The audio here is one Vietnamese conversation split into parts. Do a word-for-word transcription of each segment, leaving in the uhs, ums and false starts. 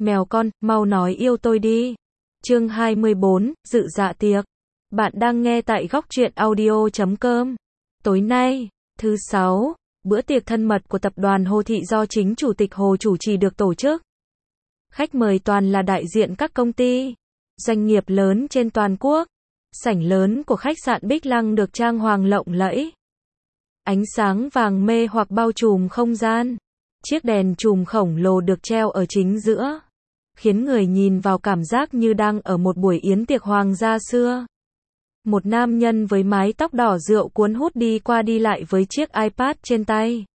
Mèo con, mau nói yêu tôi đi. Chương hai mươi bốn, dự dạ tiệc. Bạn đang nghe tại góc truyện audio chấm com. Tối nay, thứ sáu, bữa tiệc thân mật của tập đoàn Hồ Thị do chính Chủ tịch Hồ chủ trì được tổ chức. Khách mời toàn là đại diện các công ty, doanh nghiệp lớn trên toàn quốc. Sảnh lớn của khách sạn Bích Lăng được trang hoàng lộng lẫy. Ánh sáng vàng mê hoặc bao trùm không gian. Chiếc đèn chùm khổng lồ được treo ở chính giữa, khiến người nhìn vào cảm giác như đang ở một buổi yến tiệc hoàng gia xưa. Một nam nhân với mái tóc đỏ rượu cuốn hút đi qua đi lại với chiếc iPad trên tay.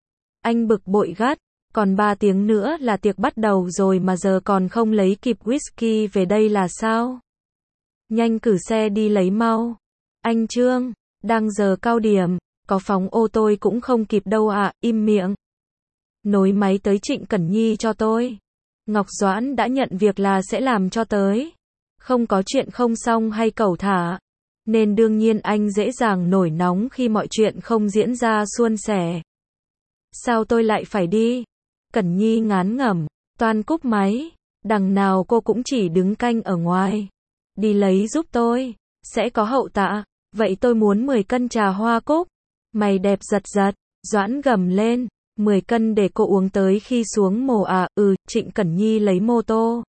Anh bực bội gắt, còn ba tiếng nữa là tiệc bắt đầu rồi mà giờ còn không lấy kịp whisky về đây là sao? Nhanh cử xe đi lấy mau. Anh Trương, đang giờ cao điểm, có phóng ô tôi cũng không kịp đâu ạ, im miệng. Nối máy tới Trịnh Cẩn Nhi cho tôi. Ngọc Doãn đã nhận việc là sẽ làm cho tới. Không có chuyện không xong hay cẩu thả. Nên đương nhiên anh dễ dàng nổi nóng khi mọi chuyện không diễn ra suôn sẻ. Sao tôi lại phải đi? Cẩn Nhi ngán ngẩm, toan cúp máy. Đằng nào cô cũng chỉ đứng canh ở ngoài. Đi lấy giúp tôi, sẽ có hậu tạ. Vậy tôi muốn mười cân trà hoa cúc. Mày đẹp giật giật, Doãn gầm lên. mười cân để cô uống tới khi xuống mồ à, ừ, Trịnh Cẩn Nhi lấy mô tô.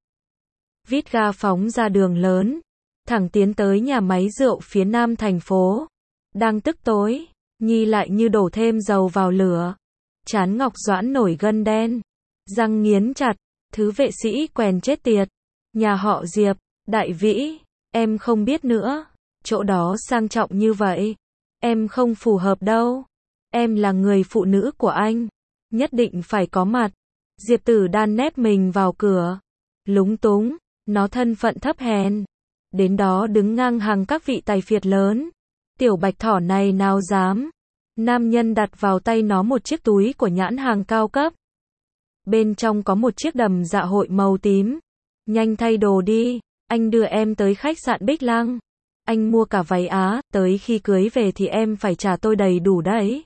Vít ga phóng ra đường lớn, thẳng tiến tới nhà máy rượu phía nam thành phố. Đang tức tối, Nhi lại như đổ thêm dầu vào lửa. Trán Ngọc Doãn nổi gân đen, răng nghiến chặt, thứ vệ sĩ quèn chết tiệt. Nhà họ Diệp, Đại Vĩ, em không biết nữa, chỗ đó sang trọng như vậy. Em không phù hợp đâu. Em là người phụ nữ của anh. Nhất định phải có mặt. Diệp Tử Đan nép mình vào cửa. Lúng túng, nó thân phận thấp hèn. Đến đó đứng ngang hàng các vị tài phiệt lớn. Tiểu bạch thỏ này nào dám. Nam nhân đặt vào tay nó một chiếc túi của nhãn hàng cao cấp. Bên trong có một chiếc đầm dạ hội màu tím. Nhanh thay đồ đi, anh đưa em tới khách sạn Bích Lăng. Anh mua cả váy Á, tới khi cưới về thì em phải trả tôi đầy đủ đấy.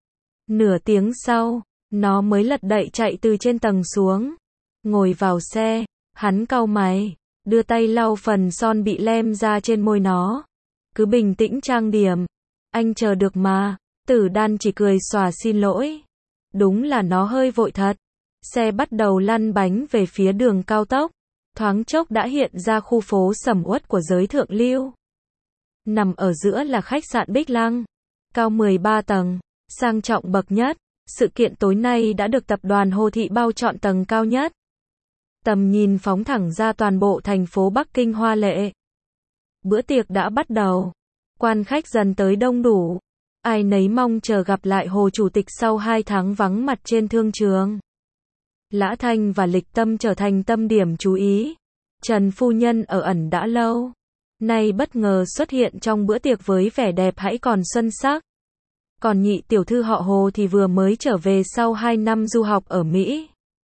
Nửa tiếng sau, nó mới lật đậy chạy từ trên tầng xuống. Ngồi vào xe, hắn cau mày, đưa tay lau phần son bị lem ra trên môi nó. Cứ bình tĩnh trang điểm. Anh chờ được mà. Tử Đan chỉ cười xòa xin lỗi. Đúng là nó hơi vội thật. Xe bắt đầu lăn bánh về phía đường cao tốc. Thoáng chốc đã hiện ra khu phố sầm uất của giới thượng lưu. Nằm ở giữa là khách sạn Bích Lăng. Cao mười ba tầng, sang trọng bậc nhất. Sự kiện tối nay đã được tập đoàn Hồ Thị bao trọn tầng cao nhất. Tầm nhìn phóng thẳng ra toàn bộ thành phố Bắc Kinh hoa lệ. Bữa tiệc đã bắt đầu. Quan khách dần tới đông đủ. Ai nấy mong chờ gặp lại Hồ Chủ tịch sau hai tháng vắng mặt trên thương trường. Lã Thanh và Lịch Tâm trở thành tâm điểm chú ý. Trần phu nhân ở ẩn đã lâu, nay bất ngờ xuất hiện trong bữa tiệc với vẻ đẹp hãy còn xuân sắc. Còn nhị tiểu thư họ Hồ thì vừa mới trở về sau hai năm du học ở Mỹ.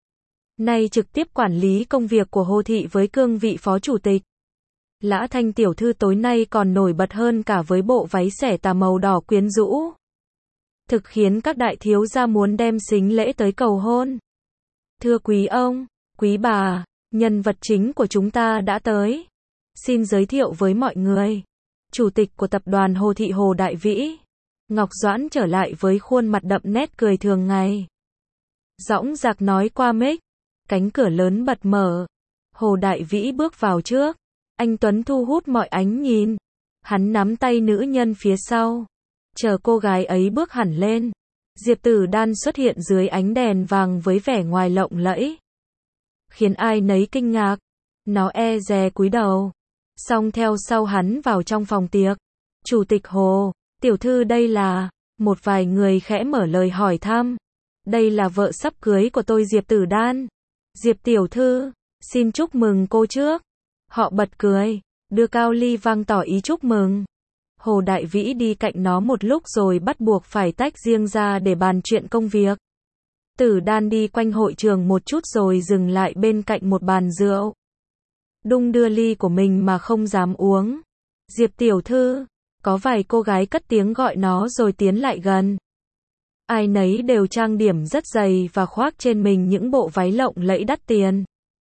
Nay trực tiếp quản lý công việc của Hồ Thị với cương vị phó chủ tịch. Lã Thanh tiểu thư tối nay còn nổi bật hơn cả với bộ váy xẻ tà màu đỏ quyến rũ. Thực khiến các đại thiếu gia muốn đem sính lễ tới cầu hôn. Thưa quý ông, quý bà, nhân vật chính của chúng ta đã tới. Xin giới thiệu với mọi người. Chủ tịch của tập đoàn Hồ Thị Hồ Đại Vĩ. Ngọc Doãn trở lại với khuôn mặt đậm nét cười thường ngày. Dõng dạc nói qua mic. Cánh cửa lớn bật mở. Hồ Đại Vĩ bước vào trước. Anh Tuấn thu hút mọi ánh nhìn. Hắn nắm tay nữ nhân phía sau. Chờ cô gái ấy bước hẳn lên. Diệp Tử Đan xuất hiện dưới ánh đèn vàng với vẻ ngoài lộng lẫy. Khiến ai nấy kinh ngạc. Nó e dè cúi đầu. Xong theo sau hắn vào trong phòng tiệc. Chủ tịch Hồ, tiểu thư đây là... Một vài người khẽ mở lời hỏi thăm. Đây là vợ sắp cưới của tôi Diệp Tử Đan. Diệp tiểu thư, xin chúc mừng cô trước. Họ bật cười, đưa cao ly vang tỏ ý chúc mừng. Hồ Đại Vĩ đi cạnh nó một lúc rồi bắt buộc phải tách riêng ra để bàn chuyện công việc. Tử Đan đi quanh hội trường một chút rồi dừng lại bên cạnh một bàn rượu. Đung đưa ly của mình mà không dám uống. Diệp tiểu thư, có vài cô gái cất tiếng gọi nó rồi tiến lại gần. Ai nấy đều trang điểm rất dày và khoác trên mình những bộ váy lộng lẫy đắt tiền.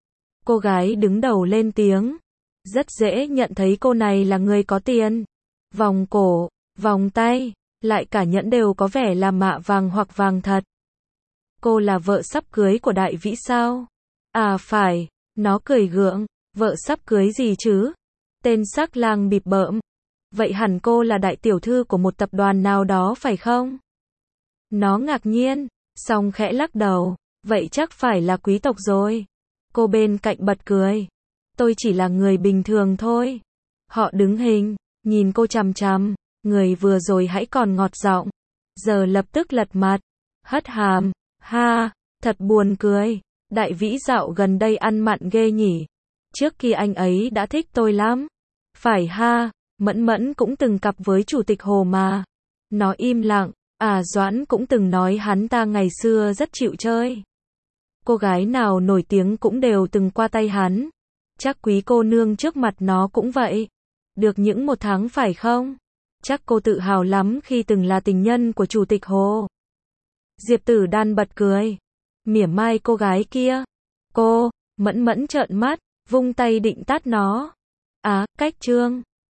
Cô gái đứng đầu lên tiếng. Rất dễ nhận thấy cô này là người có tiền. Vòng cổ, vòng tay, lại cả nhẫn đều có vẻ là mạ vàng hoặc vàng thật. Cô là vợ sắp cưới của Đại Vĩ sao? À phải, nó cười gượng. Vợ sắp cưới gì chứ? Tên sắc lang bịp bợm. Vậy hẳn cô là đại tiểu thư của một tập đoàn nào đó phải không? Nó ngạc nhiên, xong khẽ lắc đầu. Vậy chắc phải là quý tộc rồi. Cô bên cạnh bật cười. Tôi chỉ là người bình thường thôi. Họ đứng hình, nhìn cô chằm chằm. Người vừa rồi hãy còn ngọt giọng, giờ lập tức lật mặt, hất hàm. Ha, thật buồn cười. Đại Vĩ dạo gần đây ăn mặn ghê nhỉ. Trước kia anh ấy đã thích tôi lắm. Phải ha, Mẫn Mẫn cũng từng cặp với chủ tịch Hồ mà. Nó im lặng. À, Doãn cũng từng nói hắn ta ngày xưa rất chịu chơi. Cô gái nào nổi tiếng cũng đều từng qua tay hắn. Chắc quý cô nương trước mặt nó cũng vậy. Được những một tháng phải không? Chắc cô tự hào lắm khi từng là tình nhân của chủ tịch Hồ. Diệp Tử Đan bật cười, mỉa mai cô gái kia. Cô, Mẫn Mẫn trợn mắt, vung tay định tát nó. Á, cách trương.